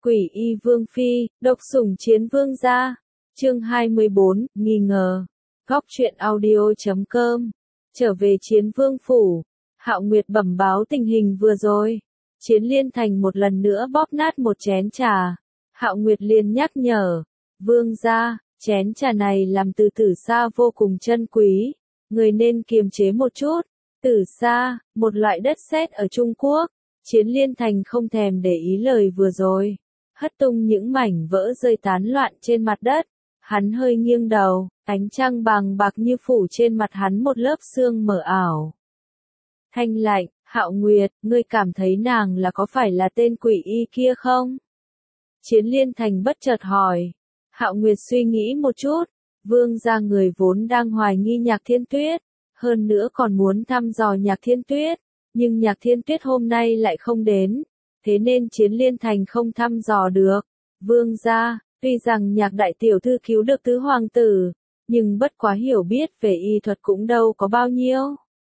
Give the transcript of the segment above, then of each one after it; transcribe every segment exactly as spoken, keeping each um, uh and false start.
Quỷ y vương phi, độc sủng chiến vương gia. Chương hai mươi bốn, nghi ngờ. Góc truyện audio chấm com. Trở về Chiến Vương phủ, Hạo Nguyệt bẩm báo tình hình vừa rồi. Chiến Liên Thành một lần nữa bóp nát một chén trà. Hạo Nguyệt liền nhắc nhở, vương gia, chén trà này làm từ tử sa vô cùng chân quý, người nên kiềm chế một chút. Tử sa, một loại đất sét ở Trung Quốc. Chiến Liên Thành không thèm để ý lời vừa rồi, hất tung những mảnh vỡ rơi tán loạn trên mặt đất. Hắn hơi nghiêng đầu, ánh trăng bàng bạc như phủ trên mặt hắn một lớp sương mờ ảo. Thanh lạnh, Hạo Nguyệt, ngươi cảm thấy nàng là có phải là tên quỷ y kia không? Chiến Liên Thành bất chợt hỏi. Hạo Nguyệt suy nghĩ một chút, vương gia người vốn đang hoài nghi Nhạc Thiên Tuyết, hơn nữa còn muốn thăm dò Nhạc Thiên Tuyết, nhưng Nhạc Thiên Tuyết hôm nay lại không đến, thế nên Chiến Liên Thành không thăm dò được. Vương gia, tuy rằng Nhạc đại tiểu thư cứu được tứ hoàng tử, nhưng bất quá hiểu biết về y thuật cũng đâu có bao nhiêu.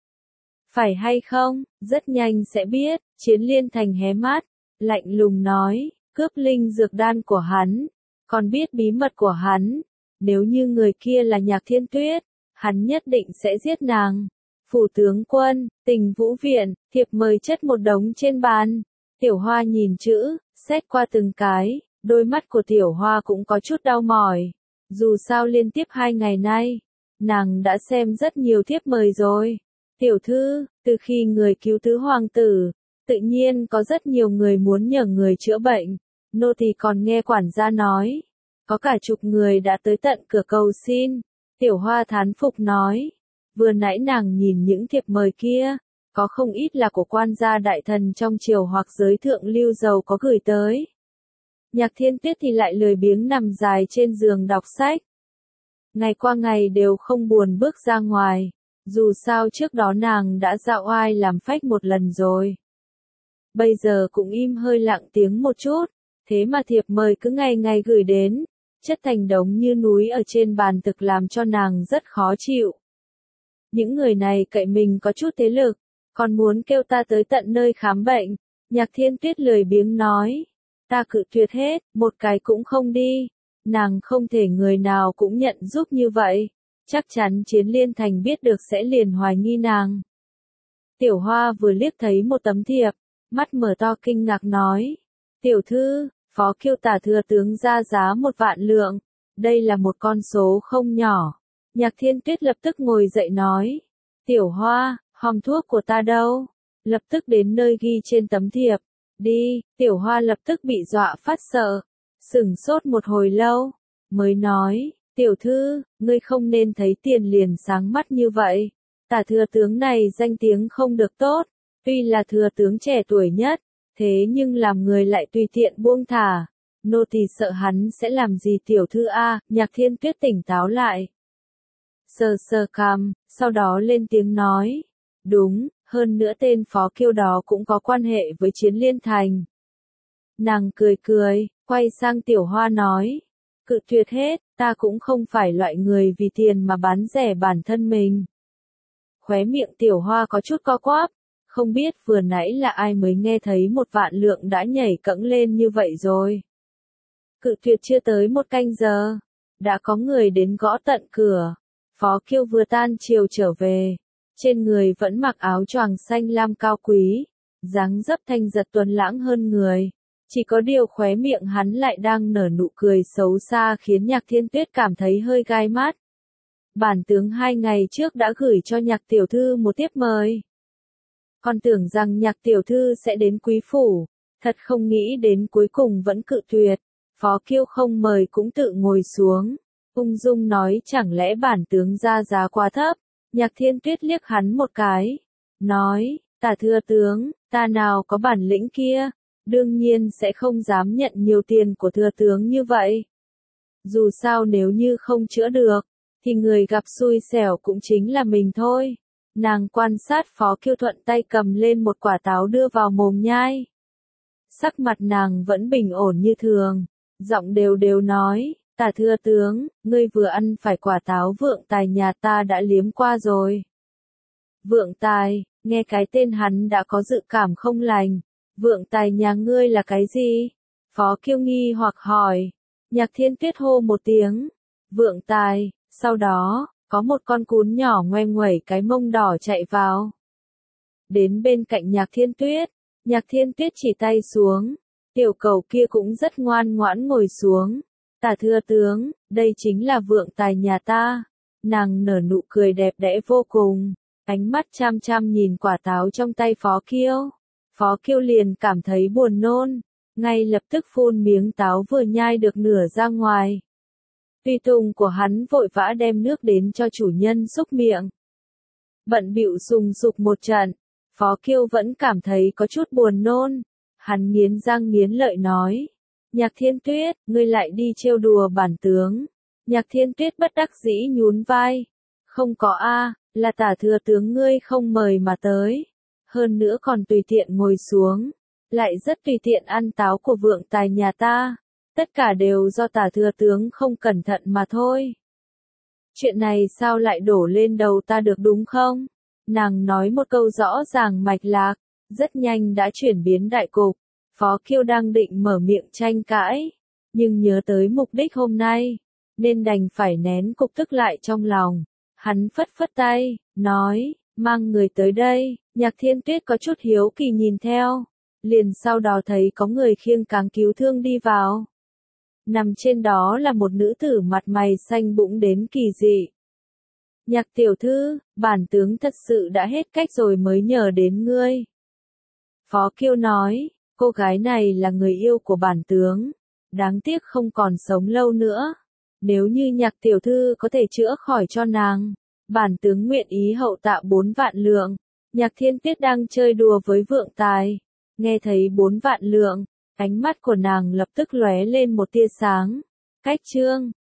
Phải hay không, rất nhanh sẽ biết. Chiến Liên Thành hé mắt, lạnh lùng nói, cướp linh dược đan của hắn, còn biết bí mật của hắn. Nếu như người kia là Nhạc Thiên Tuyết, hắn nhất định sẽ giết nàng. Phủ tướng quân, Tình Vũ viện, thiệp mời chất một đống trên bàn. Tiểu Hoa nhìn chữ, xét qua từng cái, đôi mắt của Tiểu Hoa cũng có chút đau mỏi. Dù sao liên tiếp hai ngày nay, nàng đã xem rất nhiều thiếp mời rồi. Tiểu thư, từ khi người cứu tứ hoàng tử, tự nhiên có rất nhiều người muốn nhờ người chữa bệnh. Nô tỳ còn nghe quản gia nói, có cả chục người đã tới tận cửa cầu xin. Tiểu Hoa thán phục nói, vừa nãy nàng nhìn những thiệp mời kia, có không ít là của quan gia đại thần trong triều hoặc giới thượng lưu giàu có gửi tới. Nhạc Thiên Tuyết thì lại lười biếng nằm dài trên giường đọc sách. Ngày qua ngày đều không buồn bước ra ngoài, dù sao trước đó nàng đã dạo oai làm phách một lần rồi. Bây giờ cũng im hơi lặng tiếng một chút, thế mà thiệp mời cứ ngày ngày gửi đến, chất thành đống như núi ở trên bàn thực làm cho nàng rất khó chịu. Những người này cậy mình có chút thế lực, còn muốn kêu ta tới tận nơi khám bệnh. Nhạc Thiên Tuyết lười biếng nói, ta cự tuyệt hết, một cái cũng không đi. Nàng không thể người nào cũng nhận giúp như vậy, chắc chắn Chiến Liên Thành biết được sẽ liền hoài nghi nàng. Tiểu Hoa vừa liếc thấy một tấm thiệp, mắt mở to kinh ngạc nói, tiểu thư, phó kiêu tả thừa tướng ra giá một vạn lượng, đây là một con số không nhỏ. Nhạc Thiên Tuyết lập tức ngồi dậy nói, Tiểu Hoa, hòm thuốc của ta đâu? Lập tức đến nơi ghi trên tấm thiệp. Đi. Tiểu Hoa lập tức bị dọa phát sợ, sửng sốt một hồi lâu, mới nói, tiểu thư, ngươi không nên thấy tiền liền sáng mắt như vậy. Tả thừa tướng này danh tiếng không được tốt, tuy là thừa tướng trẻ tuổi nhất, thế nhưng làm người lại tùy tiện buông thả. Nô tỳ sợ hắn sẽ làm gì tiểu thư a? Nhạc Thiên Tuyết tỉnh táo lại, sờ sờ cằm, sau đó lên tiếng nói, đúng, hơn nữa tên phó kiêu đó cũng có quan hệ với Chiến Liên Thành. Nàng cười cười, quay sang Tiểu Hoa nói, cự tuyệt hết, ta cũng không phải loại người vì tiền mà bán rẻ bản thân mình. Khóe miệng Tiểu Hoa có chút co quắp, không biết vừa nãy là ai mới nghe thấy một vạn lượng đã nhảy cẫng lên như vậy rồi. Cự tuyệt chưa tới một canh giờ, đã có người đến gõ tận cửa. Phó Kiêu vừa tan chiều trở về, trên người vẫn mặc áo choàng xanh lam cao quý, dáng dấp thanh giật tuấn lãng hơn người. Chỉ có điều khóe miệng hắn lại đang nở nụ cười xấu xa khiến Nhạc Thiên Tuyết cảm thấy hơi gai mắt. Bản tướng hai ngày trước đã gửi cho Nhạc tiểu thư một thiếp mời. Còn tưởng rằng Nhạc tiểu thư sẽ đến quý phủ, thật không nghĩ đến cuối cùng vẫn cự tuyệt. Phó Kiêu không mời cũng tự ngồi xuống, ung dung nói chẳng lẽ bản tướng ra giá quá thấp. Nhạc Thiên Tuyết liếc hắn một cái, nói, tả thừa tướng, ta nào có bản lĩnh kia, đương nhiên sẽ không dám nhận nhiều tiền của thừa tướng như vậy. Dù sao nếu như không chữa được, thì người gặp xui xẻo cũng chính là mình thôi. Nàng quan sát Phó Kiêu thuận tay cầm lên một quả táo đưa vào mồm nhai. Sắc mặt nàng vẫn bình ổn như thường, giọng đều đều nói, tả thừa tướng, ngươi vừa ăn phải quả táo vượng tài nhà ta đã liếm qua rồi. Vượng tài, nghe cái tên hắn đã có dự cảm không lành. Vượng tài nhà ngươi là cái gì? Phó Kiêu nghi hoặc hỏi. Nhạc Thiên Tuyết hô một tiếng. Vượng Tài, sau đó, có một con cún nhỏ ngoe nguẩy cái mông đỏ chạy vào. Đến bên cạnh Nhạc Thiên Tuyết, Nhạc Thiên Tuyết chỉ tay xuống. Tiểu cẩu kia cũng rất ngoan ngoãn ngồi xuống. Tả thưa tướng, đây chính là Vượng Tài nhà ta. Nàng nở nụ cười đẹp đẽ vô cùng, ánh mắt chăm chăm nhìn quả táo trong tay Phó Kiêu. Phó Kiêu liền cảm thấy buồn nôn, ngay lập tức phun miếng táo vừa nhai được nửa ra ngoài. Tùy tùng của hắn vội vã đem nước đến cho chủ nhân xúc miệng. Bận bịu sùng sục một trận, Phó Kiêu vẫn cảm thấy có chút buồn nôn. Hắn nghiến răng nghiến lợi nói. Nhạc Thiên Tuyết, ngươi lại đi trêu đùa bản tướng. Nhạc Thiên Tuyết bất đắc dĩ nhún vai. Không có a, là tả thừa tướng ngươi không mời mà tới. Hơn nữa còn tùy tiện ngồi xuống. Lại rất tùy tiện ăn táo của Vượng Tài nhà ta. Tất cả đều do tả thừa tướng không cẩn thận mà thôi. Chuyện này sao lại đổ lên đầu ta được đúng không? Nàng nói một câu rõ ràng mạch lạc, rất nhanh đã chuyển biến đại cục. Phó Kiêu đang định mở miệng tranh cãi, nhưng nhớ tới mục đích hôm nay, nên đành phải nén cục tức lại trong lòng. Hắn phất phất tay, nói, mang người tới đây. Nhạc Thiên Tuyết có chút hiếu kỳ nhìn theo, liền sau đó thấy có người khiêng cáng cứu thương đi vào. Nằm trên đó là một nữ tử mặt mày xanh bụng đến kỳ dị. Nhạc tiểu thư, bản tướng thật sự đã hết cách rồi mới nhờ đến ngươi. Phó Kiêu nói, cô gái này là người yêu của bản tướng, đáng tiếc không còn sống lâu nữa. Nếu như Nhạc tiểu thư có thể chữa khỏi cho nàng, bản tướng nguyện ý hậu tạ bốn vạn lượng. Nhạc Thiên Tuyết đang chơi đùa với Vượng Tài, nghe thấy bốn vạn lượng, ánh mắt của nàng lập tức lóe lên một tia sáng. Cách chương